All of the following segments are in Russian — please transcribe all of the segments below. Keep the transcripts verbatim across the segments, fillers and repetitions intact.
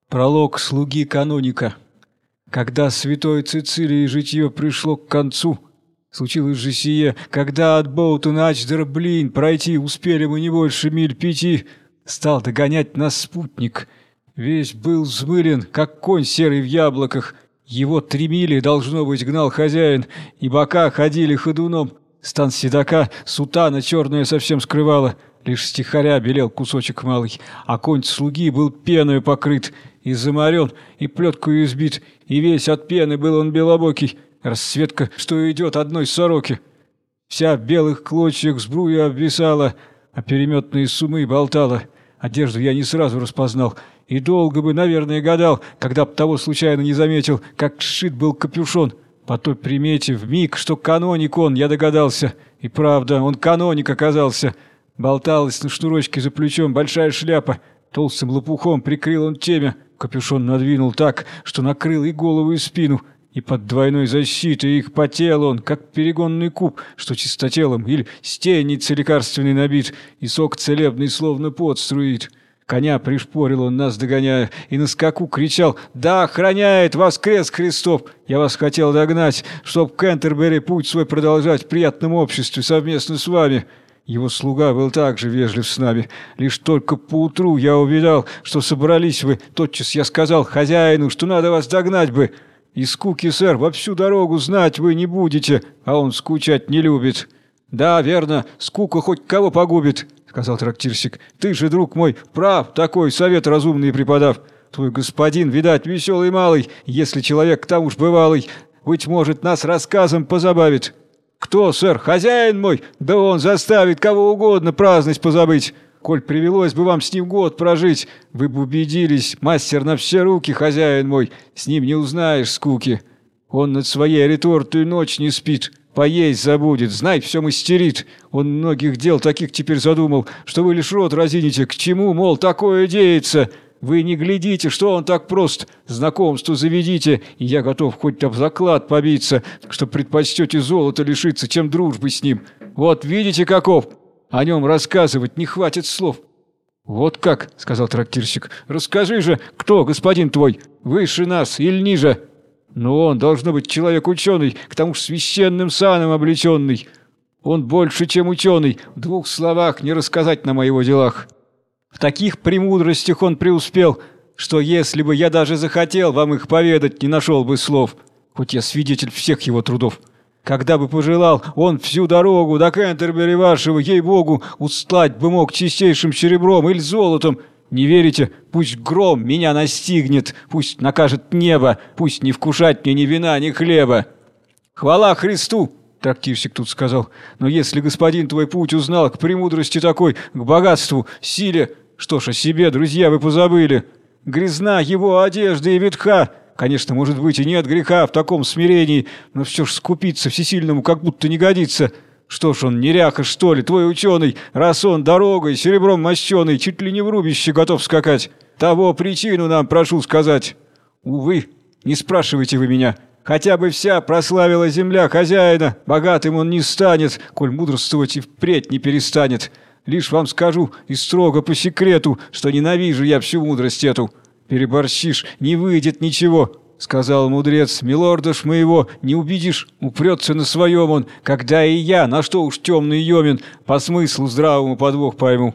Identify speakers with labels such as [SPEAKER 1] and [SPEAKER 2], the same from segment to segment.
[SPEAKER 1] Пролог слуги каноника. Когда святой Цицилии житье пришло к концу, случилось же сие, когда от Боутон-Ач-дер-Блин пройти успели мы не больше миль пяти, стал догонять нас спутник. Весь был взмылен, как конь серый в яблоках. Его три мили, должно быть, гнал хозяин, и бока ходили ходуном. Стан седока сутана черная совсем скрывала, лишь стихаря белел кусочек малый, а конь слуги был пеною покрыт, и заморен, и плеткою избит, и весь от пены был он белобокий, расцветка, что идет одной сороки. Вся в белых клочьях сбруя обвисала, а переметные сумы болтала. Одежду я не сразу распознал, и долго бы, наверное, гадал, когда б того случайно не заметил, как сшит был капюшон. По той примете вмиг, что каноник он, я догадался. И правда, он каноник оказался. Болталась на шнурочке за плечом большая шляпа. Толстым лопухом прикрыл он темя. Капюшон надвинул так, что накрыл и голову, и спину. И под двойной защитой их потел он, как перегонный куб, что чистотелом или стенницей лекарственный набит, и сок целебный словно пот струит. Коня пришпорил он, нас догоняя, и на скаку кричал: «Да охраняет вас крест Христов! Я вас хотел догнать, чтоб Кентербери путь свой продолжать в приятном обществе совместно с вами». Его слуга был также вежлив с нами. Лишь только поутру я увидал, что собрались вы. Тотчас я сказал хозяину, что надо вас догнать бы. И скуки, сэр, во всю дорогу знать вы не будете, а он скучать не любит. Да, верно, скука хоть кого погубит, сказал трактирщик. Ты же, друг мой, прав, такой совет разумный преподав. Твой господин, видать, веселый малый, если человек там уж бывалый, быть может, нас рассказом позабавит. Кто, сэр, хозяин мой? Да он заставит кого угодно праздность позабыть. Коль привелось бы вам с ним год прожить, вы бы убедились, мастер на все руки, хозяин мой, с ним не узнаешь скуки. Он над своей ретортой ночь не спит, поесть забудет, знай, все мастерит. Он многих дел таких теперь задумал, что вы лишь рот разините, к чему, мол, такое деется. Вы не глядите, что он так прост, знакомство заведите, и я готов хоть об заклад побиться, что предпочтете золота лишиться, чем дружбы с ним. Вот видите, каков? О нем рассказывать не хватит слов». «Вот как», — сказал трактирщик, — «расскажи же, кто господин твой, выше нас или ниже?» «Но он, должно быть, человек ученый, к тому же священным саном облеченный. Он больше, чем ученый, в двух словах не рассказать нам о его делах. В таких премудростях он преуспел, что если бы я даже захотел вам их поведать, не нашел бы слов, хоть я свидетель всех его трудов. Когда бы пожелал, он всю дорогу до Кентербери вашего, ей-богу, устлать бы мог чистейшим серебром или золотом. Не верите? Пусть гром меня настигнет, пусть накажет небо, пусть не вкушать мне ни вина, ни хлеба». «Хвала Христу!» — трактирщик тут сказал. «Но если господин твой путь узнал к премудрости такой, к богатству, силе, что ж, о себе, друзья, вы позабыли. Грязна его одежда и ветха. Конечно, может быть, и нет греха в таком смирении, но все ж скупиться всесильному как будто не годится. Что ж он, неряха, что ли, твой ученый, раз он дорогой, серебром мощеный, чуть ли не в рубище готов скакать? Того причину нам прошу сказать. Увы, не спрашивайте вы меня. Хотя бы вся прославила земля хозяина, богатым он не станет, коль мудрствовать и впредь не перестанет. Лишь вам скажу, и строго по секрету, что ненавижу я всю мудрость эту. Переборщишь, не выйдет ничего, — сказал мудрец, — милорда ж моего не убедишь, упрется на своем он, когда и я, на что уж темный йомин, по смыслу здравому подвох пойму.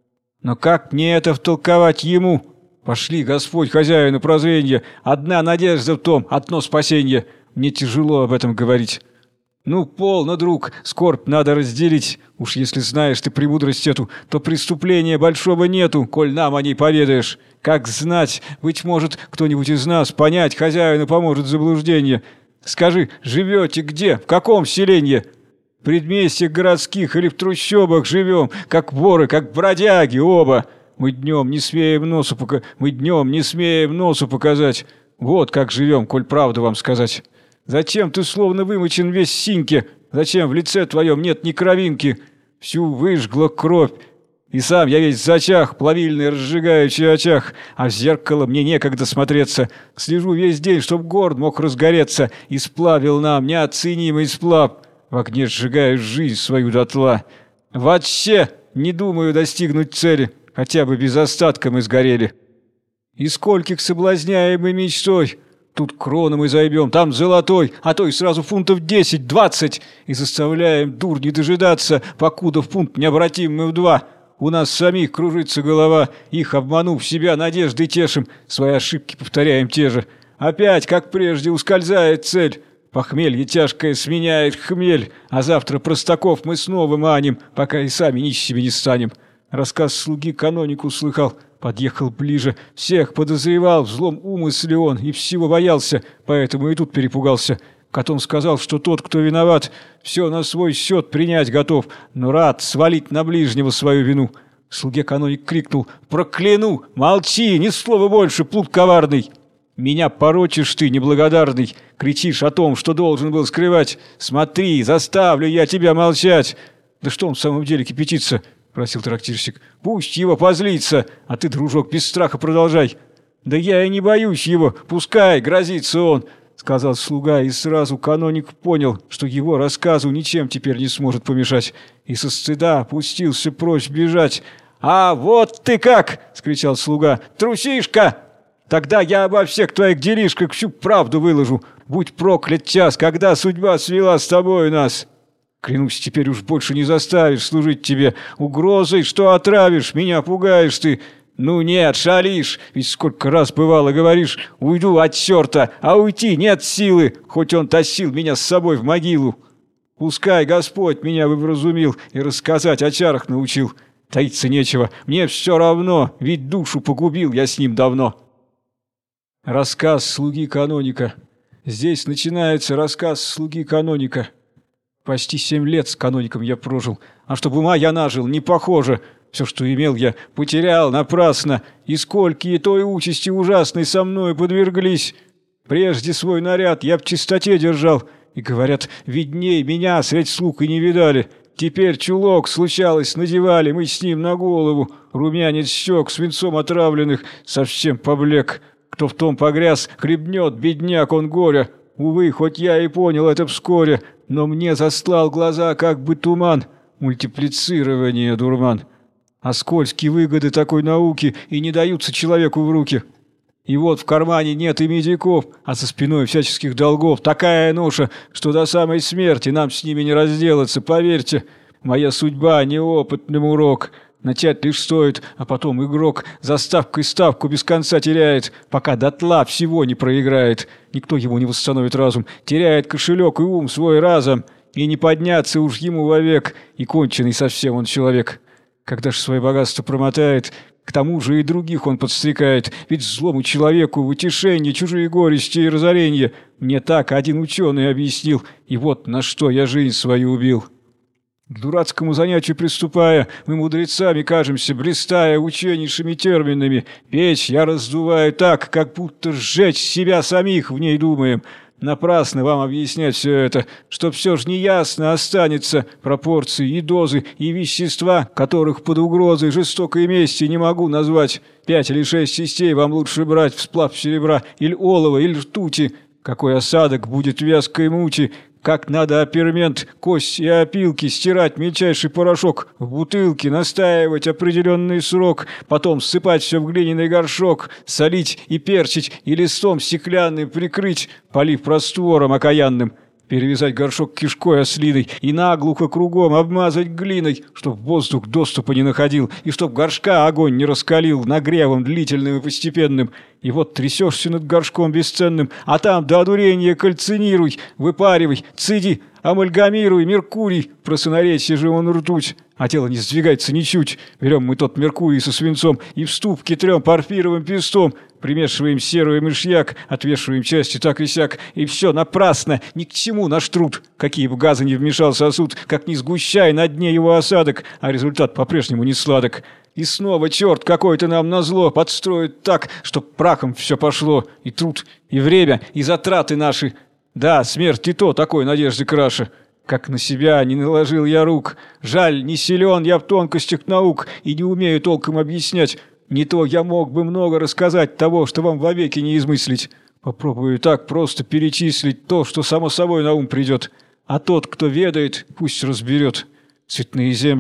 [SPEAKER 1] Но как мне это втолковать ему? Пошли, Господь, хозяину прозренья, одна надежда в том, одно спасенье. Мне тяжело об этом говорить. Ну, полно, друг, скорбь надо разделить. Уж если знаешь ты премудрость эту, то преступления большого нету, коль нам о ней поведаешь. Как знать, быть может, кто-нибудь из нас понять хозяину поможет заблуждение. Скажи, живете где, в каком селенье? В предместьях городских или в трущобах живем, как воры, как бродяги оба. Мы днем не смеем носу пока... Мы днем не смеем носу показать. Вот как живем, коль правду вам сказать. Зачем ты словно вымочен весь в синьке? Зачем в лице твоем нет ни кровинки? Всю выжгла кровь. И сам я весь в зачах, плавильный разжигающий очах, а в зеркало мне некогда смотреться. Слежу весь день, чтоб горд мог разгореться, и сплавил нам неоценимый сплав. В огне сжигаю жизнь свою дотла. Вообще не думаю достигнуть цели, хотя бы без остатка мы сгорели. И скольких соблазняем мы мечтой. Тут крону мы займем, там золотой, а то и сразу фунтов десять-двадцать. И заставляем дур не дожидаться, покуда в фунт не обратим мы в два. У нас самих кружится голова, их обманув себя, надеждой тешим, свои ошибки повторяем те же. Опять, как прежде, ускользает цель. Похмелье тяжкое сменяет хмель, а завтра простаков мы снова маним, пока и сами нищими не станем. Рассказ слуги канонику слыхал, подъехал ближе, всех подозревал, в злом умысле он и всего боялся, поэтому и тут перепугался. Катон сказал, что тот, кто виноват, все на свой счет принять готов, но рад свалить на ближнего свою вину. Слуге каноник крикнул: «Прокляну! Молчи! Ни слова больше, плут коварный! Меня порочишь ты, неблагодарный! Кричишь о том, что должен был скрывать! Смотри, заставлю я тебя молчать!» «Да что он в самом деле кипятится?» — просил трактирщик. «Пусть его позлится, а ты, дружок, без страха продолжай». «Да я и не боюсь его, пускай, грозится он», — сказал слуга, и сразу каноник понял, что его рассказу ничем теперь не сможет помешать, и со стыда пустился прочь бежать. «А вот ты как!» — скричал слуга. «Трусишка! Тогда я обо всех твоих делишках всю правду выложу. Будь проклят час, когда судьба свела с тобой нас. Клянусь, теперь уж больше не заставишь служить тебе. Угрозой, что отравишь, меня пугаешь ты. Ну нет, шалишь, ведь сколько раз бывало говоришь: уйду от черта, а уйти нет силы, хоть он тащил меня с собой в могилу. Пускай Господь меня вразумил и рассказать о чарах научил. Таиться нечего, мне все равно, ведь душу погубил я с ним давно». Рассказ слуги каноника. Здесь начинается рассказ слуги каноника. Почти семь лет с каноником я прожил, а чтоб ума я нажил, не похоже. Все, что имел я, потерял напрасно, и сколькие той участи ужасной со мною подверглись. Прежде свой наряд я в чистоте держал, и, говорят, видней меня средь слуг и не видали. Теперь чулок, случалось, надевали мы с ним на голову, румянец щек свинцом отравленных совсем поблек. Кто в том погряз, хлебнет, бедняк он горя. Увы, хоть я и понял это вскоре, но мне застлал глаза как бы туман, мультиплицирование дурман. А скользкие выгоды такой науки и не даются человеку в руки. И вот в кармане нет и медиков, а за спиной всяческих долгов такая ноша, что до самой смерти нам с ними не разделаться, поверьте. Моя судьба — неопытным урок. Начать лишь стоит, а потом игрок за ставкой ставку без конца теряет, пока дотла всего не проиграет. Никто его не восстановит разум, теряет кошелек и ум свой разом, и не подняться уж ему вовек, и конченый совсем он человек. Когда ж свои богатства промотает, к тому же и других он подстрекает, ведь злому человеку в утешение чужие горести и разорения. Мне так один ученый объяснил, и вот на что я жизнь свою убил. К дурацкому занятию приступая, мы мудрецами кажемся, блистая ученейшими терминами. Печь я раздуваю так, как будто сжечь себя самих в ней думаем. Напрасно вам объяснять все это, что все же неясно останется пропорции и дозы, и вещества, которых под угрозой жестокой мести не могу назвать. Пять или шесть частей вам лучше брать в сплав серебра, или олова, или ртути. Какой осадок будет вязкой мути, как надо опермент, кость и опилки стирать мельчайший порошок, в бутылке настаивать определенный срок, потом ссыпать все в глиняный горшок, солить и перчить, и листом стеклянным прикрыть, полив раствором окаянным. Перевязать горшок кишкой ослиной и наглухо кругом обмазать глиной, чтоб воздух доступа не находил, и чтоб горшка огонь не раскалил нагревом длительным и постепенным. И вот трясешься над горшком бесценным, а там до одурения кальцинируй, выпаривай, цеди, амальгамируй, меркурий, просонаречье же он ртуть, а тело не сдвигается ничуть. Берем мы тот меркурий со свинцом и в ступке трем порфировым пестом, примешиваем серу и мышьяк, отвешиваем части так и сяк, и все напрасно, ни к чему наш труд. Какие бы газы не вмешал сосуд, как ни сгущай на дне его осадок, а результат по-прежнему не сладок. И снова черт какой-то нам назло подстроит так, чтоб прахом все пошло, и труд, и время, и затраты наши. Да, смерть и то такой надежды краше. Как на себя не наложил я рук. Жаль, не силен я в тонкостях наук и не умею толком объяснять. Не то я мог бы много рассказать того, что вам вовеки не измыслить. Попробую так просто перечислить то, что само собой на ум придет. А тот, кто ведает, пусть разберет. Цветные земли,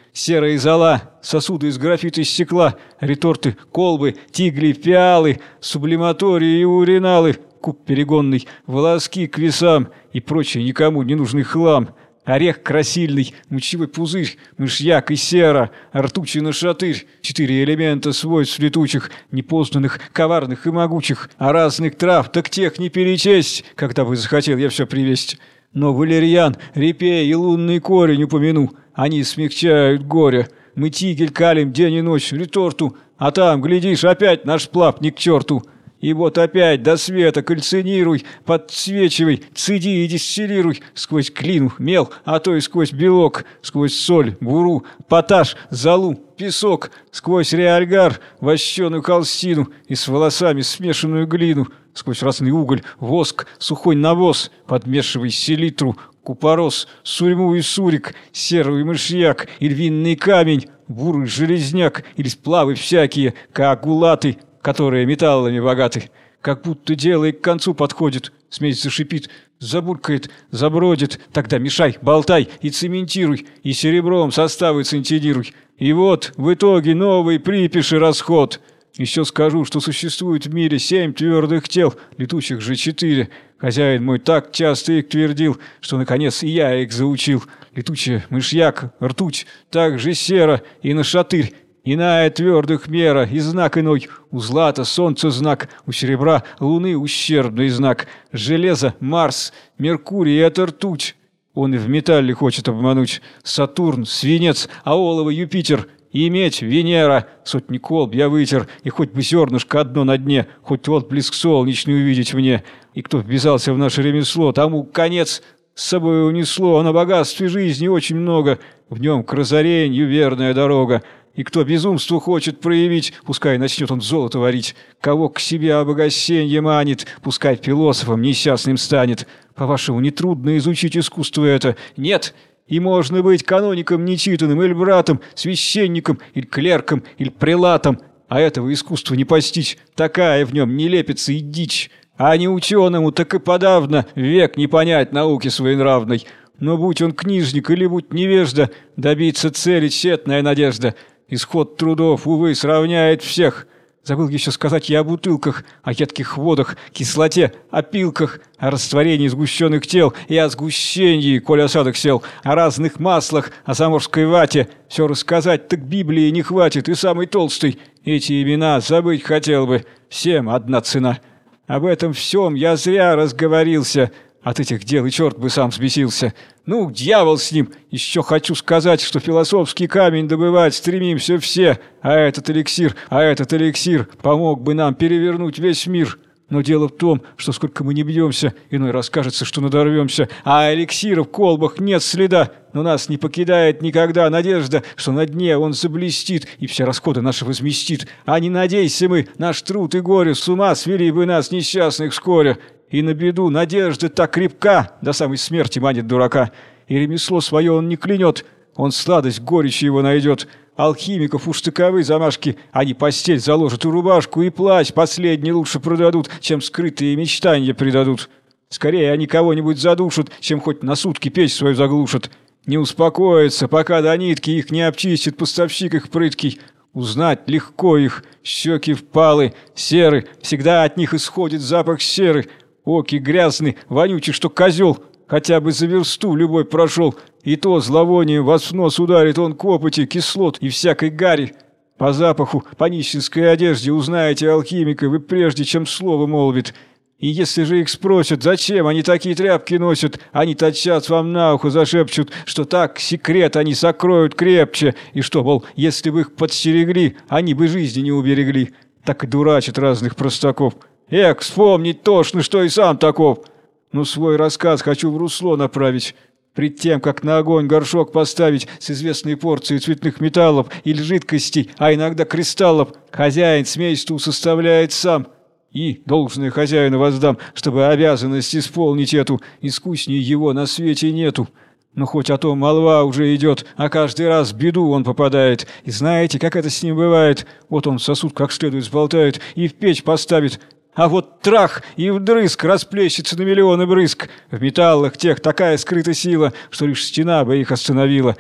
[SPEAKER 1] Серая зола, сосуды из графита и стекла, реторты, колбы, тигли, пиалы, сублиматории и уриналы, куб перегонный, волоски к весам и прочий никому не нужный хлам. Орех красильный, мочевой пузырь, мышьяк и сера, ртучий нашатырь, четыре элемента свойств летучих, непознанных, коварных и могучих, а разных трав, так тех не перечесть, когда бы захотел я все привезть. Но валерьян, репей и лунный корень упомяну, они смягчают горе. Мы тигель калим день и ночь, реторту, а там, глядишь, опять наш плап ни к черту. И вот опять до света кальцинируй, подсвечивай, цеди и дистиллируй сквозь глину, мел, а то и сквозь белок, сквозь соль, буру, поташ, золу, песок, сквозь реальгар, вощеную холстину и с волосами смешанную глину, сквозь разный уголь, воск, сухой навоз, подмешивай селитру, купорос, сурьму и сурик, серый мышьяк и львиный камень, бурый железняк или сплавы всякие, коагулаты, которые металлами богаты. Как будто дело и к концу подходит, смесь зашипит, забулькает, забродит, тогда мешай, болтай и цементируй, и серебром составы центинируй. И вот в итоге новый припиши расход. Еще скажу, что существует в мире семь твердых тел, летучих же четыре. Хозяин мой так часто их твердил, что наконец и я их заучил. Летучая, мышьяк, ртуть, также сера и нашатырь. Иная твердых мера и знак иной. У злата солнце знак, у серебра луны ущербный знак. Железо Марс, Меркурий — это ртуть. Он и в металле хочет обмануть. Сатурн, свинец, а олово Юпитер. И медь Венера. Сотни колб я вытер, и хоть бы зернышко одно на дне, хоть отблеск солнечный увидеть мне. И кто ввязался в наше ремесло, тому конец с собой унесло, а на богатстве жизни очень много. В нем к разорению верная дорога. И кто безумство хочет проявить, пускай начнет он золото варить. Кого к себе обогащенье манит, пускай философом несчастным станет. По-вашему, нетрудно изучить искусство это? Нет! И можно быть каноником нечитанным, или братом, священником, или клерком, или прелатом. А этого искусства не постичь. Такая в нем нелепица и дичь. А не ученому, так и подавно век не понять науки своенравной. Но будь он книжник или будь невежда, добиться цели тщетная надежда. Исход трудов, увы, сравняет всех. Забыл еще сказать я о бутылках, о едких водах, кислоте, о пилках, о растворении сгущенных тел и о сгущении, коль осадок сел, о разных маслах, о заморской вате. Все рассказать так Библии не хватит, и самый толстый. Эти имена забыть хотел бы, всем одна цена. Об этом всем я зря разговорился. От этих дел и черт бы сам взбесился. Ну, дьявол с ним! Еще хочу сказать, что философский камень добывать стремимся все. А этот эликсир, а этот эликсир помог бы нам перевернуть весь мир. Но дело в том, что сколько мы не бьемся, иной раз кажется, что надорвемся. А эликсира в колбах нет следа. Но нас не покидает никогда надежда, что на дне он заблестит и все расходы наши возместит. А не надейся мы, наш труд и горе с ума свели бы нас несчастных вскоре. И на беду надежда так крепка, до самой смерти манит дурака. И ремесло свое он не клянет, он сладость горечи его найдет. Алхимиков уж таковы замашки, они постель заложат и рубашку, и плащ последний лучше продадут, чем скрытые мечтания предадут. Скорее они кого-нибудь задушат, чем хоть на сутки печь свою заглушат. Не успокоятся, пока до нитки их не обчистит поставщик их прыткий. Узнать легко их, щеки впалы, серы, всегда от них исходит запах серы. Оки грязный, вонючий, что козел, хотя бы за версту любой прошел. И то зловонием вас в нос ударит он копоти, кислот и всякой гари. По запаху, по нищенской одежде узнаете алхимика вы прежде, чем слово молвит. И если же их спросят, зачем они такие тряпки носят, они тотчас вам на ухо зашепчут, что так секрет они сокроют крепче, и что, мол, если бы их подстерегли, они бы жизни не уберегли. Так и дурачат разных простаков. Эх, вспомнить тошно, что и сам таков. Но свой рассказ хочу в русло направить. Пред тем, как на огонь горшок поставить с известной порцией цветных металлов или жидкостей, а иногда кристаллов, хозяин смесь-ту составляет сам. И должное хозяину воздам, чтобы обязанность исполнить эту, искусней его на свете нету. Но хоть о том молва уже идет, а каждый раз в беду он попадает. И знаете, как это с ним бывает? Вот он сосуд как следует сболтает и в печь поставит. А вот трах и вдрызг расплещется на миллионы брызг. В металлах тех такая скрыта сила, что лишь стена бы их остановила.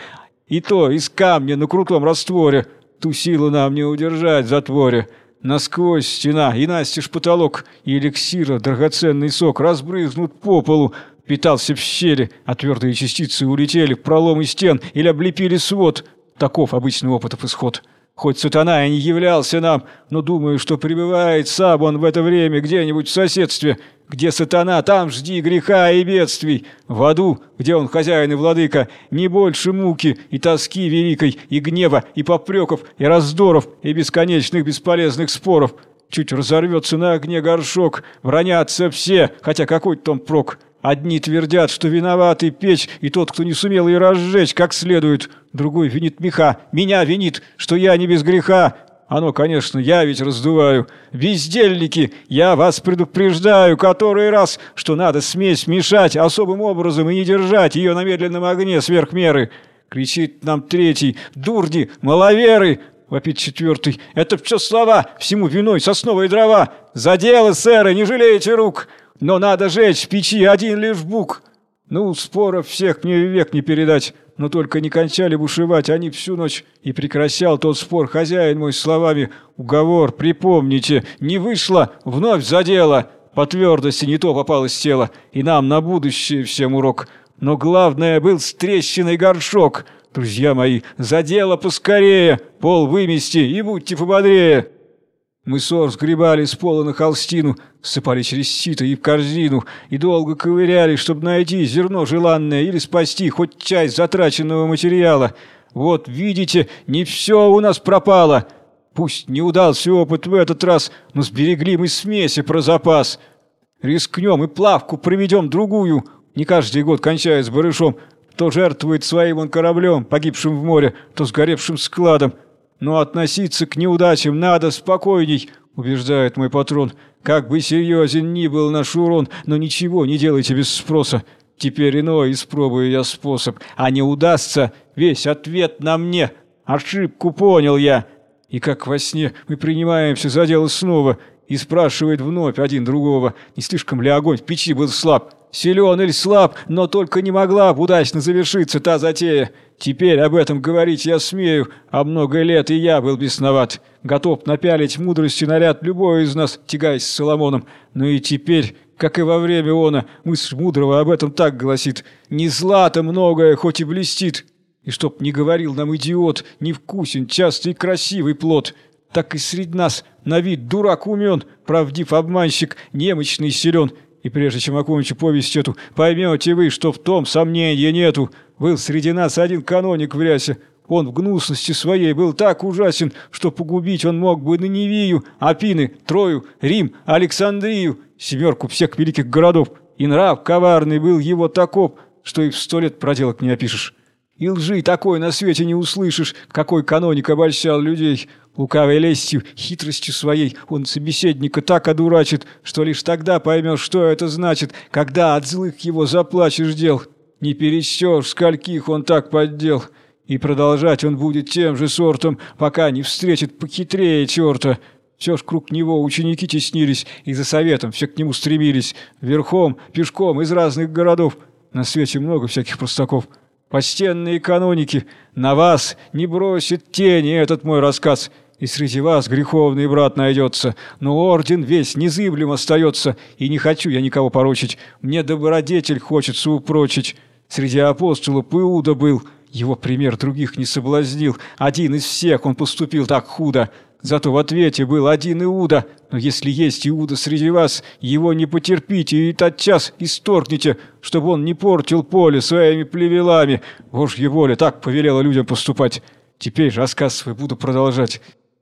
[SPEAKER 1] И то из камня на крутом растворе. Ту силу нам не удержать в затворе. Насквозь стена и настежь потолок, и эликсира драгоценный сок разбрызнут по полу, питался в щели, а твердые частицы улетели в проломы стен или облепили свод. Таков обычный опытов исход. Хоть сатана и не являлся нам, но думаю, что пребывает сам он в это время где-нибудь в соседстве. Где сатана, там жди греха и бедствий. В аду, где он хозяин и владыка, не больше муки и тоски великой, и гнева, и попреков, и раздоров, и бесконечных бесполезных споров. Чуть разорвется на огне горшок, бранятся все, хотя какой-то там прок. Одни твердят, что виноватый печь и тот, кто не сумел ее разжечь как следует. Другой винит меха, меня винит, что я не без греха. Оно, конечно, я ведь раздуваю. Бездельники, я вас предупреждаю который раз, что надо смесь мешать особым образом и не держать ее на медленном огне сверх меры. Кричит нам третий: дурни, маловеры! Вопит четвертый: это все слова, всему виной сосновые дрова. За дело, сэры, не жалейте рук! Но надо жечь в печи один лишь бук. Ну, споров всех мне век не передать, но только не кончали бушевать они всю ночь, и прекращал тот спор хозяин мой словами: уговор, припомните, не вышло, вновь задело. По твердости не то попалось тело, и нам на будущее всем урок. Но главное был с трещиной горшок. Друзья мои, за дело поскорее, пол вымести и будьте пободрее. Мы сор сгребали с пола на холстину, сыпали через сито и в корзину, и долго ковыряли, чтобы найти зерно желанное или спасти хоть часть затраченного материала. Вот, видите, не все у нас пропало. Пусть не удался опыт в этот раз, но сберегли мы смеси про запас. Рискнем и плавку проведем другую, не каждый год кончая с барышом. То жертвует своим он кораблем, погибшим в море, то сгоревшим складом. Но относиться к неудачам надо спокойней, убеждает мой патрон. Как бы серьезен ни был наш урон, но ничего не делайте без спроса. Теперь иной испробую я способ, а не удастся, весь ответ на мне. Ошибку понял я. И как во сне мы принимаемся за дело снова, и спрашивает вновь один другого, не слишком ли огонь в печи был слаб. Силен или слаб, но только не могла бы удачно завершиться та затея. Теперь об этом говорить я смею, а много лет и я был бесноват. Готов напялить мудрости наряд любой из нас, тягаясь с Соломоном. Но и теперь, как и во время она, мысль мудрого об этом так гласит: не злато многое, хоть и блестит. И чтоб не говорил нам идиот, невкусен частый и красивый плод. Так и среди нас на вид дурак умен, правдив обманщик, немощный силен. И прежде чем окончу повесть эту, поймете вы, что в том сомнения нету. Был среди нас один каноник в рясе. Он в гнусности своей был так ужасен, что погубить он мог бы Ниневию, Афины, Трою, Рим, Александрию, семерку всех великих городов. И нрав коварный был его таков, что и в сто лет проделок не опишешь. И лжи такой на свете не услышишь, какой каноник обольщал людей. Лукавой лестью, хитростью своей он собеседника так одурачит, что лишь тогда поймешь, что это значит, когда от злых его заплачешь дел. Не пересчешь, скольких он так поддел. И продолжать он будет тем же сортом, пока не встретит похитрее черта. Все ж круг него ученики теснились, и за советом все к нему стремились. Верхом, пешком, из разных городов. На свете много всяких простаков. Почтенные каноники, на вас не бросит тени этот мой рассказ. И среди вас греховный брат найдется, но орден весь незыблем остается, и не хочу я никого порочить, мне добродетель хочется упрочить. Среди апостолов Иуда был, его пример других не соблазнил, один из всех он поступил так худо. Зато в ответе был один Иуда, но если есть Иуда среди вас, его не потерпите и тотчас исторгните, чтобы он не портил поле своими плевелами. Божья воля так повелела людям поступать. Теперь рассказ свой буду продолжать.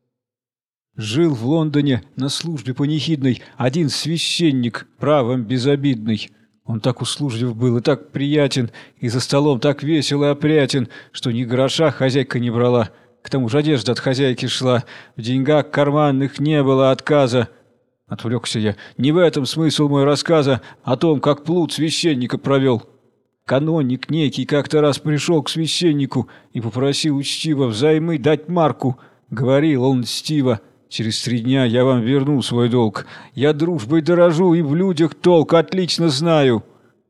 [SPEAKER 1] Жил в Лондоне на службе панихидной один священник, правом безобидный. Он так услужлив был и так приятен, и за столом так весел и опрятен, что ни гроша хозяйка не брала. К тому же одежда от хозяйки шла, в деньгах карманных не было отказа. Отвлекся я. Не в этом смысл мой рассказа, о том, как плут священника провел. Каноник некий как-то раз пришел к священнику и попросил учтиво взаймы дать марку. Говорил он льстиво: через три дня я вам верну свой долг. Я дружбой дорожу и в людях толк отлично знаю.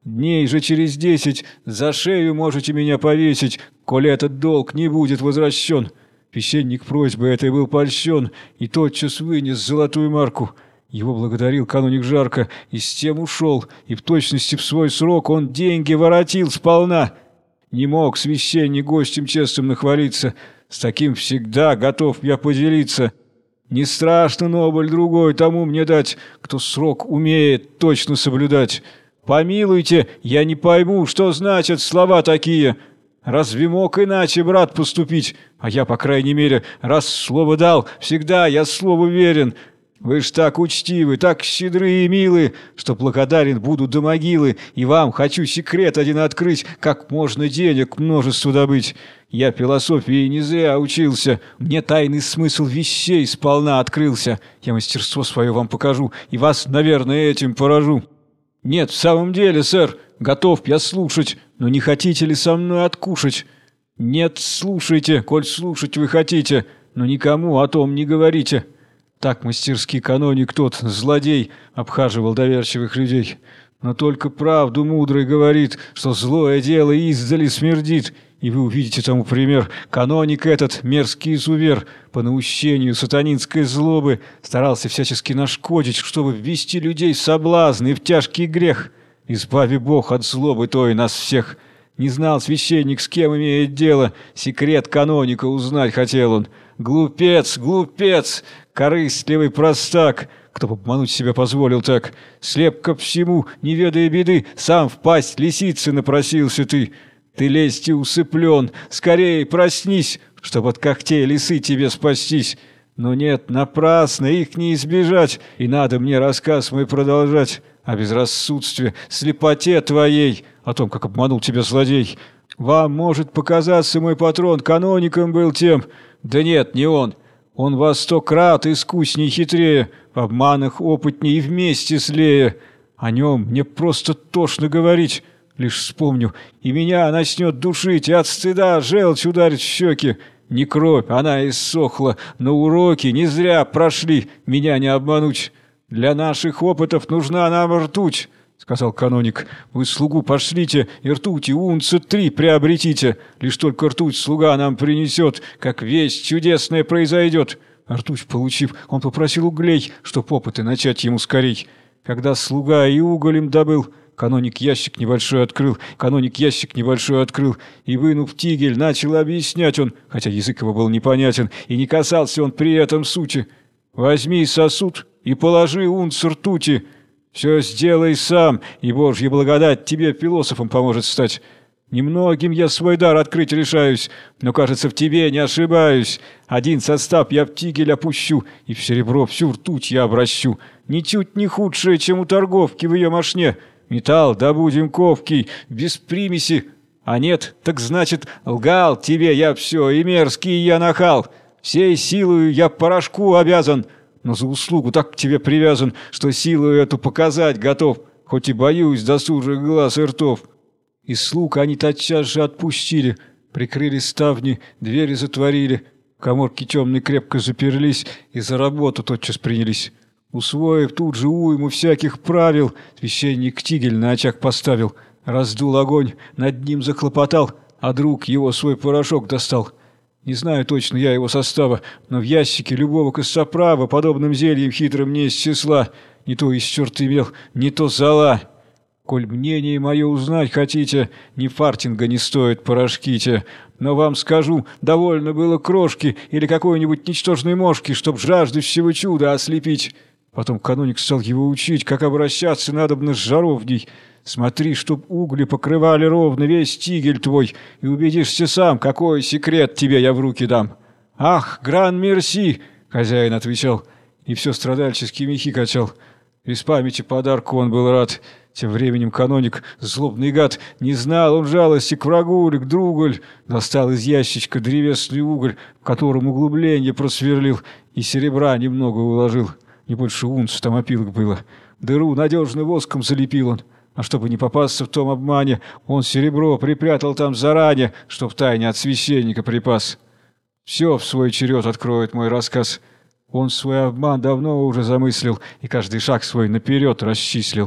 [SPEAKER 1] Дней же через десять за шею можете меня повесить, коли этот долг не будет возвращен». Священник просьбой этой был польщен и тотчас вынес золотую марку. Его благодарил каноник жарко и с тем ушел, и в точности в свой срок он деньги воротил сполна. Не мог священник гостем честным нахвалиться, с таким всегда готов я поделиться. Не страшно нобель другой тому мне дать, кто срок умеет точно соблюдать. Помилуйте, я не пойму, что значат слова такие. Разве мог иначе брат поступить? А я, по крайней мере, раз слово дал, всегда я слову верен. Вы ж так учтивы, так щедры и милы, что благодарен буду до могилы, и вам хочу секрет один открыть, как можно денег множество добыть. Я философии не зря учился, мне тайный смысл вещей сполна открылся. Я мастерство свое вам покажу, и вас, наверное, этим поражу. Нет, в самом деле, сэр, готов я слушать, но не хотите ли со мной откушать? Нет, слушайте, коль слушать вы хотите, но никому о том не говорите». Так мастерский каноник тот, злодей, обхаживал доверчивых людей. Но только правду мудрый говорит, что злое дело издали смердит. И вы увидите тому пример. Каноник этот, мерзкий изувер, по наущению сатанинской злобы, старался всячески нашкодить, чтобы ввести людей в соблазн и в тяжкий грех. Избави Бог от злобы той нас всех. Не знал священник, с кем имеет дело, секрет каноника узнать хотел он. Глупец, глупец, корыстливый простак, кто обмануть себя позволил так. Слеп ко всему, не ведая беды, сам в пасть лисицы напросился ты. Ты лести усыплен, скорее проснись, чтоб от когтей лисы тебе спастись. Но нет, напрасно, их не избежать, и надо мне рассказ мой продолжать о безрассудстве, слепоте твоей, о том, как обманул тебя злодей. Вам может показаться, мой патрон каноником был тем. Да нет, не он. Он во сто крат искусней и хитрее, в обманах опытней и вместе злее. О нем мне просто тошно говорить. Лишь вспомню, и меня начнет душить, и от стыда желчь ударит в щеки. Не кровь, она иссохла, но уроки не зря прошли, меня не обмануть. Для наших опытов нужна нам ртуть, — сказал каноник. Вы слугу пошлите, и ртути унца три приобретите. Лишь только ртуть слуга нам принесет, как весть чудесная произойдет. Ртуть получив, он попросил углей, чтоб опыты начать ему скорей. Когда слуга и уголь им добыл, каноник ящик небольшой открыл, каноник ящик небольшой открыл, и, вынув тигель, начал объяснять он, хотя язык его был непонятен, и не касался он при этом сути. «Возьми сосуд и положи унц ртути. Все сделай сам, и Божья благодать тебе философом поможет стать. Немногим я свой дар открыть решаюсь, но, кажется, в тебе не ошибаюсь. Один состав я в тигель опущу, и в серебро всю ртуть я обращу. Ничуть не худшее, чем у торговки в ее мошне. Металл добудем ковкий, без примеси. А нет, так значит, лгал тебе я все, и мерзкий я нахал. Всей силою я порошку обязан, но за услугу так к тебе привязан, что силу эту показать готов, хоть и боюсь досужих глаз и ртов». И слуг они тотчас же отпустили, прикрыли ставни, двери затворили, каморки темные крепко заперлись и за работу тотчас принялись. Усвоив тут же уйму всяких правил, священник тигель на очаг поставил, раздул огонь, над ним захлопотал, а друг его свой порошок достал. Не знаю точно я его состава, но в ящике любого костоправа подобным зельем хитрым не из числа, не то из черты мел, не то зола. Коль мнение мое узнать хотите, ни фартинга не стоит порошки-те. Но вам скажу, довольно было крошки или какой-нибудь ничтожной мошки, чтоб жаждущего чуда ослепить. Потом каноник стал его учить, как обращаться надобно с жаровней. Смотри, чтоб угли покрывали ровно весь тигель твой, и убедишься сам, какой секрет тебе я в руки дам. «Ах, гран-мерси!» — хозяин отвечал, и все страдальчески мехи качал. Без памяти подарку он был рад. Тем временем каноник, злобный гад, не знал он жалости к врагу или к другу, достал из ящичка древесный уголь, в котором углубление просверлил, и серебра немного уложил. Не больше унца там опилок было. Дыру надежно воском залепил он. А чтобы не попасться в том обмане, он серебро припрятал там заранее, чтоб тайне от священника припас. Все в свой черед откроет мой рассказ. Он свой обман давно уже замыслил и каждый шаг свой наперед расчислил.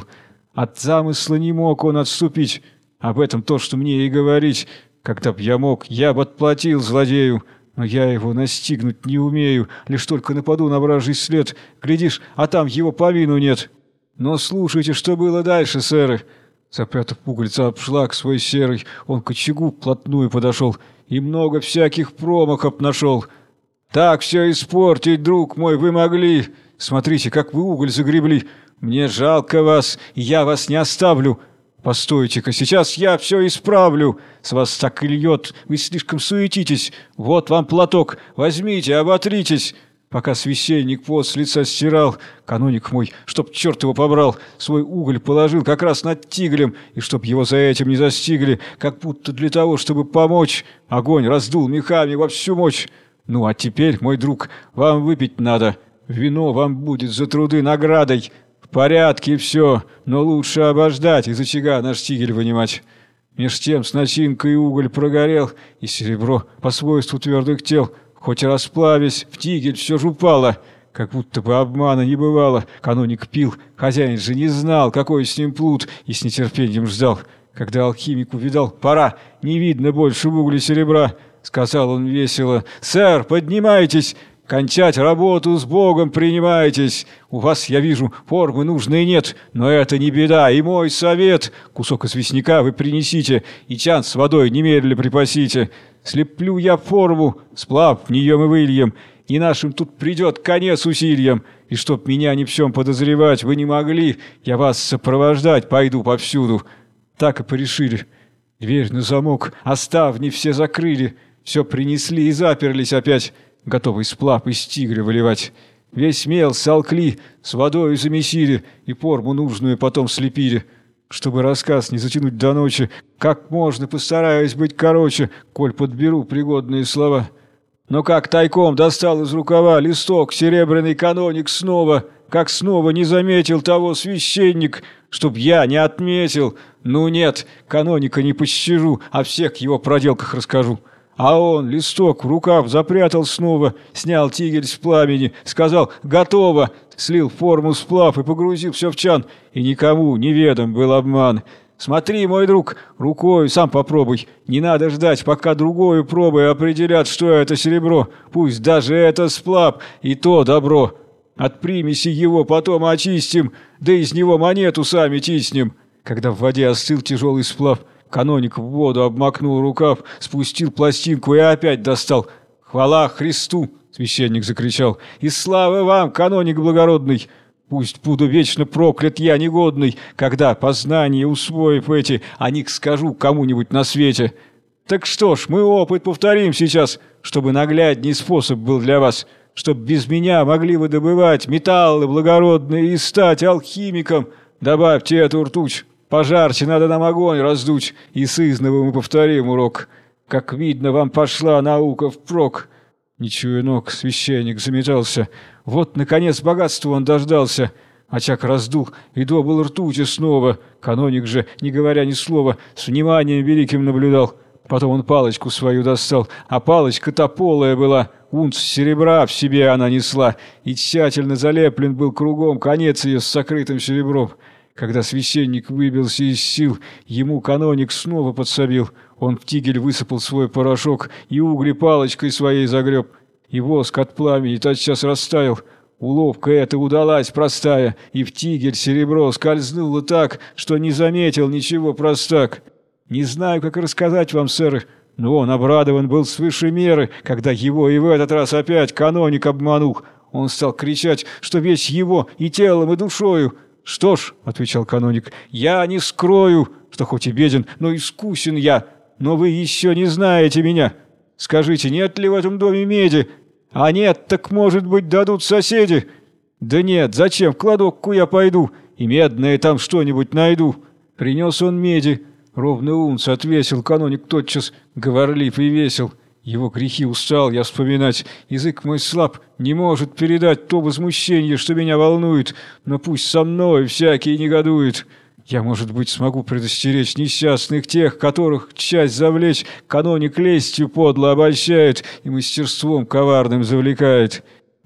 [SPEAKER 1] От замысла не мог он отступить. Об этом то, что мне и говорить. Когда б я мог, я б отплатил злодею. Но я его настигнуть не умею, лишь только нападу на вражий след. Глядишь, а там его помину нет. Но слушайте, что было дальше, сэры. Запрятав пуговица обшлаг свой серый, он к очагу вплотную подошел и много всяких промахов нашел. Так все испортить, друг мой, вы могли. Смотрите, как вы уголь загребли. Мне жалко вас, и я вас не оставлю. Постойте-ка, сейчас я все исправлю. С вас так и льет, вы слишком суетитесь. Вот вам платок, возьмите, оботритесь. Пока священник пот с лица стирал, каноник мой, чтоб черт его побрал, свой уголь положил как раз над тиглем, и чтоб его за этим не застигли, как будто для того, чтобы помочь, огонь раздул мехами во всю мощь. Ну, а теперь, мой друг, вам выпить надо. Вино вам будет за труды наградой. В порядке все, но лучше обождать, из очага наш тигель вынимать. Меж тем с начинкой уголь прогорел, и серебро по свойству твердых тел, хоть расплавясь, в тигель все ж упало. Как будто бы обмана не бывало. Каноник пил, хозяин же не знал, какой с ним плут, и с нетерпением ждал. Когда алхимик увидал, пора, не видно больше в угле серебра, сказал он весело: «Сэр, поднимайтесь! Кончать работу с Богом принимайтесь. У вас, я вижу, формы нужной нет, но это не беда, и мой совет. Кусок известняка вы принесите, и чан с водой немедленно припасите. Слеплю я форму, сплав в нее мы выльем, и нашим тут придет конец усильям. И чтоб меня ни в чем подозревать вы не могли, я вас сопровождать пойду повсюду». Так и порешили. Дверь на замок, а ставни все закрыли, все принесли и заперлись опять, готовый сплав из тигря выливать. Весь мел солкли, с водой замесили, и форму нужную потом слепили. Чтобы рассказ не затянуть до ночи, как можно постараюсь быть короче, коль подберу пригодные слова. Но как тайком достал из рукава листок серебряный каноник снова, как снова не заметил того священник, чтоб я не отметил. Ну нет, каноника не пощажу, о всех его проделках расскажу. А он листок в рукав запрятал снова, снял тигель с пламени, сказал «готово», слил форму сплав и погрузил все в чан, и никому неведом был обман. Смотри, мой друг, рукой сам попробуй, не надо ждать, пока другою пробой определят, что это серебро, пусть даже это сплав, и то добро. От примеси его потом очистим, да из него монету сами тиснем. Когда в воде остыл тяжелый сплав, каноник в воду обмакнул рукав, спустил пластинку и опять достал. «Хвала Христу!» — священник закричал. «И слава вам, каноник благородный! Пусть буду вечно проклят я негодный, когда, познания усвоив эти, о них скажу кому-нибудь на свете. Так что ж, мы опыт повторим сейчас, чтобы наглядней способ был для вас, чтоб без меня могли вы добывать металлы благородные и стать алхимиком. Добавьте эту ртуть». Пожарче надо нам огонь раздуть, и сызново мы повторим урок. Как видно, вам пошла наука впрок». Не чуя ног, священник заметался. Вот, наконец, богатства он дождался. Очаг раздул и добыл ртути снова. Каноник же, не говоря ни слова, с вниманием великим наблюдал. Потом он палочку свою достал, а палочка-то полая была. Унц серебра в себе она несла, и тщательно залеплен был кругом конец ее с сокрытым серебром. Когда священник выбился из сил, ему каноник снова подсобил. Он в тигель высыпал свой порошок и угли палочкой своей загреб. И воск от пламени тотчас растаял. Уловка эта удалась простая, и в тигель серебро скользнуло так, что не заметил ничего простак. Не знаю, как рассказать вам, сэр, но он обрадован был свыше меры, когда его и в этот раз опять каноник обманул. Он стал кричать, что весь его и телом, и душою. «Что ж, — отвечал каноник, — я не скрою, что хоть и беден, но искусен я, но вы еще не знаете меня. Скажите, нет ли в этом доме меди? А нет, так, может быть, дадут соседи? Да нет, зачем, в кладовку я пойду, и медное там что-нибудь найду». Принес он меди, ровно унц отвесил каноник тотчас, говорлив и весел. Его грехи устал я вспоминать, язык мой слаб, не может передать то возмущение, что меня волнует, но пусть со мной всякий негодует. Я, может быть, смогу предостеречь несчастных тех, которых часть завлечь каноник лестью подло обольщает и мастерством коварным завлекает.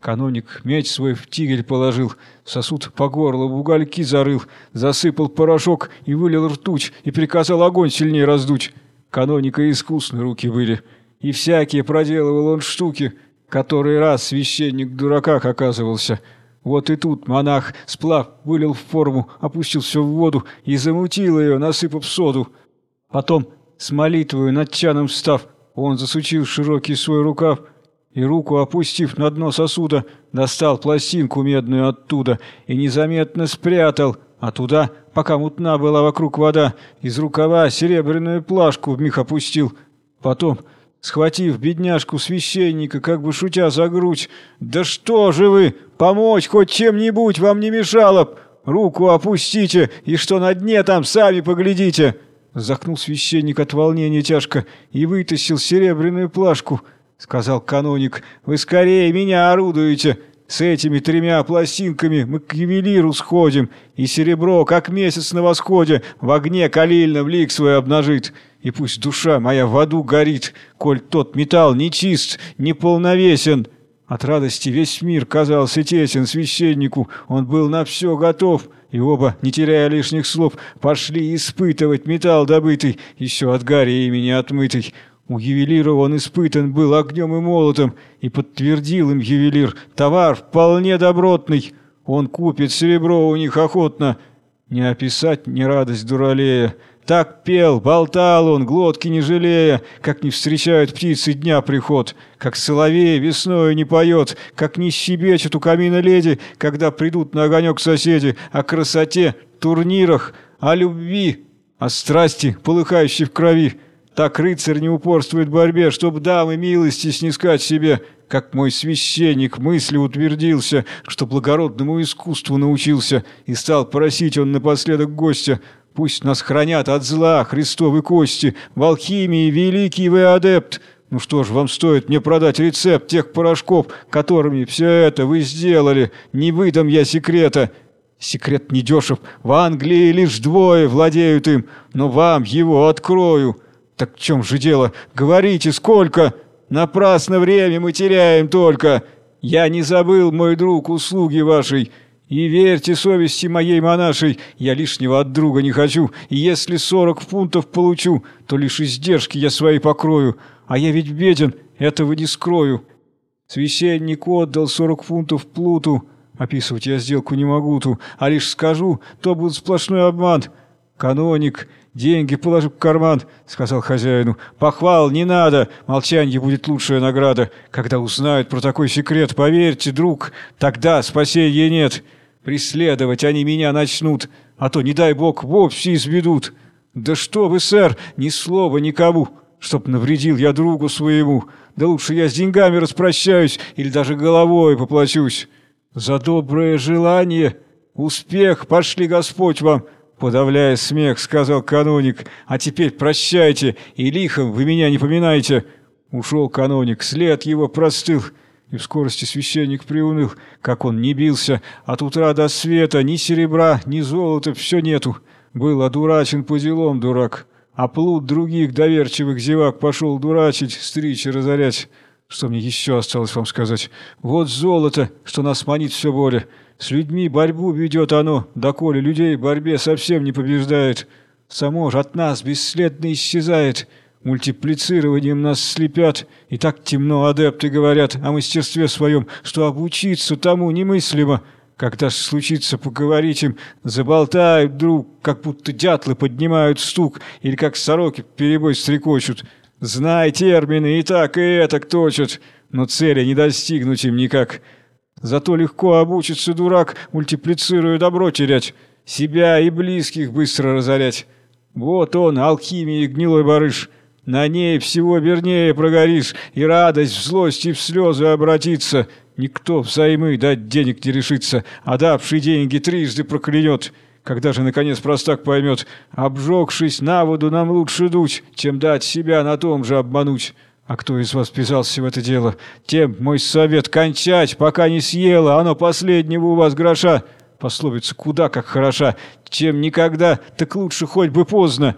[SPEAKER 1] Каноник меч свой в тигель положил, сосуд по горло в угольки зарыл, засыпал порошок и вылил ртуть, и приказал огонь сильнее раздуть. Каноника искусны руки были, и всякие проделывал он штуки, который раз священник в дураках оказывался. Вот и тут монах сплав вылил в форму, опустил все в воду и замутил ее, насыпав соду. Потом, с молитвою над чаном встав, он засучил широкий свой рукав и, руку опустив на дно сосуда, достал пластинку медную оттуда и незаметно спрятал, а туда, пока мутна была вокруг вода, из рукава серебряную плашку вмиг опустил. Потом, схватив бедняжку священника, как бы шутя за грудь: «Да что же вы, помочь хоть чем-нибудь вам не мешало б! Руку опустите, и что на дне там, сами поглядите!» Вздохнул священник от волнения тяжко и вытащил серебряную плашку. Сказал каноник: «Вы скорее меня орудуете! С этими тремя пластинками мы к ювелиру сходим, и серебро, как месяц на восходе, в огне калильном лик свой обнажит. И пусть душа моя в аду горит, коль тот металл нечист, неполновесен». От радости весь мир казался тесен священнику, он был на все готов, и оба, не теряя лишних слов, пошли испытывать металл добытый, еще от гари имени отмытый. У ювелира он испытан был огнем и молотом, и подтвердил им ювелир: товар вполне добротный, он купит серебро у них охотно. Не описать не радость дуралея. Так пел, болтал он, глотки не жалея, как не встречают птицы дня приход, как соловей весною не поет, как не щебечет у камина леди, когда придут на огонек соседи, о красоте, турнирах, о любви, о страсти, полыхающей в крови. Так рыцарь не упорствует в борьбе, чтоб дамы милости снискать себе, как мой священник мысли утвердился, что благородному искусству научился, и стал просить он напоследок гостя: пусть нас хранят от зла Христовы кости, в алхимии великий вы адепт. Ну что ж, вам стоит мне продать рецепт тех порошков, которыми все это вы сделали, не выдам я секрета. Секрет недешев, в Англии лишь двое владеют им, но вам его открою. Так в чем же дело? Говорите, сколько? Напрасно время мы теряем только. Я не забыл, мой друг, услуги вашей. И верьте совести моей монашей, я лишнего от друга не хочу. И если сорок фунтов получу, то лишь издержки я свои покрою. А я ведь беден, этого не скрою». Священник отдал сорок фунтов плуту. Описывать я сделку не могу ту, а лишь скажу, то будет сплошной обман. Каноник: «Деньги положи в карман», — сказал хозяину. «Похвал не надо, молчанье будет лучшая награда. Когда узнают про такой секрет, поверьте, друг, тогда спасения нет. Преследовать они меня начнут, а то, не дай бог, вовсе изведут. Да что вы, сэр, ни слова никому, чтоб навредил я другу своему. Да лучше я с деньгами распрощаюсь или даже головой поплачусь. За доброе желание успех, пошли Господь вам». Подавляя смех, сказал каноник: «А теперь прощайте, и лихом вы меня не поминайте». Ушел каноник, след его простыл, и в скорости священник приуныл, как он не бился. От утра до света ни серебра, ни золота все нету. Был одурачен по делам дурак, а плут других доверчивых зевак пошел дурачить, стричь и разорять. Что мне еще осталось вам сказать? Вот золото, что нас манит все более. С людьми борьбу ведет оно, доколе людей в борьбе совсем не побеждает. Само же от нас бесследно исчезает. Мультиплицированием нас слепят, и так темно адепты говорят о мастерстве своем, что обучиться тому немыслимо. Когда ж случится поговорить им, заболтают вдруг, как будто дятлы поднимают стук, или как сороки перебой стрекочут. Знай термины, и так, и этак точат, но цели не достигнуть им никак. Зато легко обучится дурак, мультиплицируя добро терять, себя и близких быстро разорять. Вот он, алхимия и гнилой барыш. На ней всего вернее прогоришь, и радость в злость и в слезы обратится. Никто взаймы дать денег не решится, а давший деньги трижды проклянет. Когда же, наконец, простак поймет: обжегшись на воду, нам лучше дуть, чем дать себя на том же обмануть. А кто из вас вписался в это дело, тем мой совет: кончать, пока не съела оно последнего у вас гроша. Пословица куда как хороша: чем никогда, так лучше хоть бы поздно.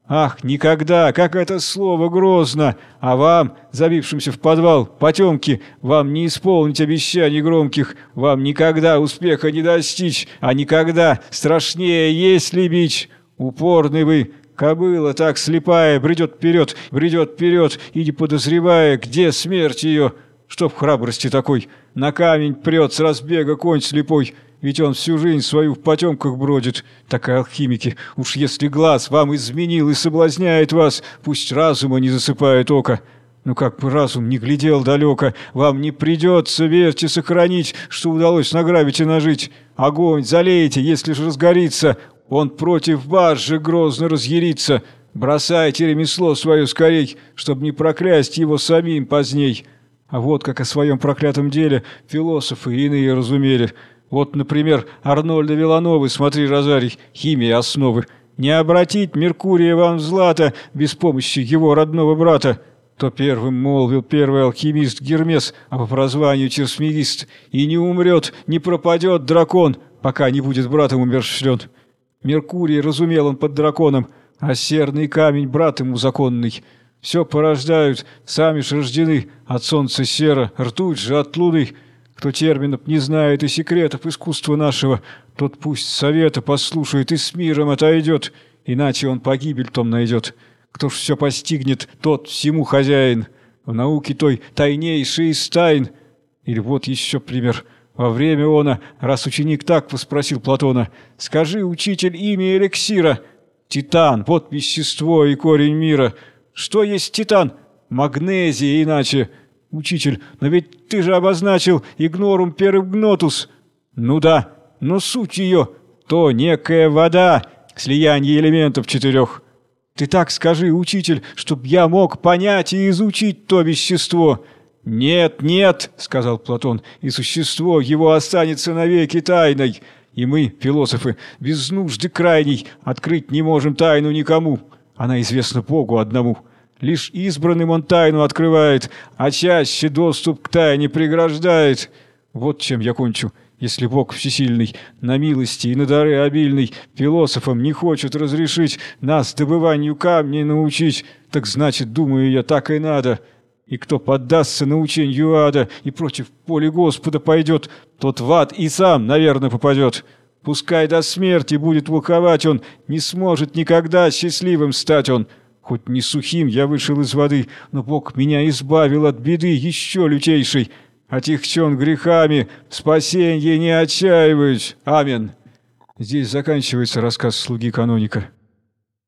[SPEAKER 1] Ах, никогда, как это слово грозно! А вам, забившимся в подвал, потемки, вам не исполнить обещаний громких, вам никогда успеха не достичь, а никогда страшнее есть ли бич. Упорный вы, кобыла так слепая, бредет вперед, бредет вперед, и не подозревая, где смерть ее, чтоб храбрости такой, на камень прет с разбега конь слепой. Ведь он всю жизнь свою в потемках бродит. Так и алхимики, уж если глаз вам изменил и соблазняет вас, пусть разума не засыпает око. Но как бы разум не глядел далеко, вам не придется, верьте, сохранить, что удалось награбить и нажить. Огонь залейте, если ж разгорится, он против вас же грозно разъярится. Бросайте ремесло свое скорей, чтоб не проклясть его самим поздней. А вот как о своем проклятом деле философы иные разумели. Вот, например, Арнольда Вилановы, смотри, Розарий, «Химия основы». Не обратить Меркурия вам в злато без помощи его родного брата. То первым молвил первый алхимист Гермес, а по прозванию Тирсмегист, и не умрет, не пропадет дракон, пока не будет братом умерщвлен. Меркурий разумел он под драконом, а серный камень брат ему законный. Все порождают, сами ж рождены, от солнца сера, ртуть же от луны. Кто терминов не знает и секретов искусства нашего, тот пусть совета послушает и с миром отойдет, иначе он погибель том найдет. Кто ж все постигнет, тот всему хозяин, в науке той тайнейший из тайн. Или вот еще пример. Во время она, раз ученик так воспросил Платона, «Скажи, учитель, имя эликсира». «Титан, вот вещество и корень мира». «Что есть титан?» «Магнезия иначе». «Учитель, но ведь ты же обозначил игнорум перигнотус». «Ну да, но суть ее то некая вода, слияние элементов четырех». «Ты так скажи, учитель, чтоб я мог понять и изучить то вещество». «Нет, нет», — сказал Платон, — «и существо его останется навеки тайной. И мы, философы, без нужды крайней, открыть не можем тайну никому. Она известна Богу одному». Лишь избранным он тайну открывает, а чаще доступ к тайне преграждает. Вот чем я кончу. Если Бог всесильный, на милости и на дары обильный, философам не хочет разрешить нас добыванию камней научить, так значит, думаю я, так и надо. И кто поддастся научению ада и против воли Господа пойдет, тот в ад и сам, наверное, попадет. Пускай до смерти будет волковать он, не сможет никогда счастливым стать он. Хоть не сухим я вышел из воды, но Бог меня избавил от беды еще лютейшей. Отягчен грехами, спасенье не отчаиваюсь. Амин. Здесь заканчивается рассказ слуги каноника.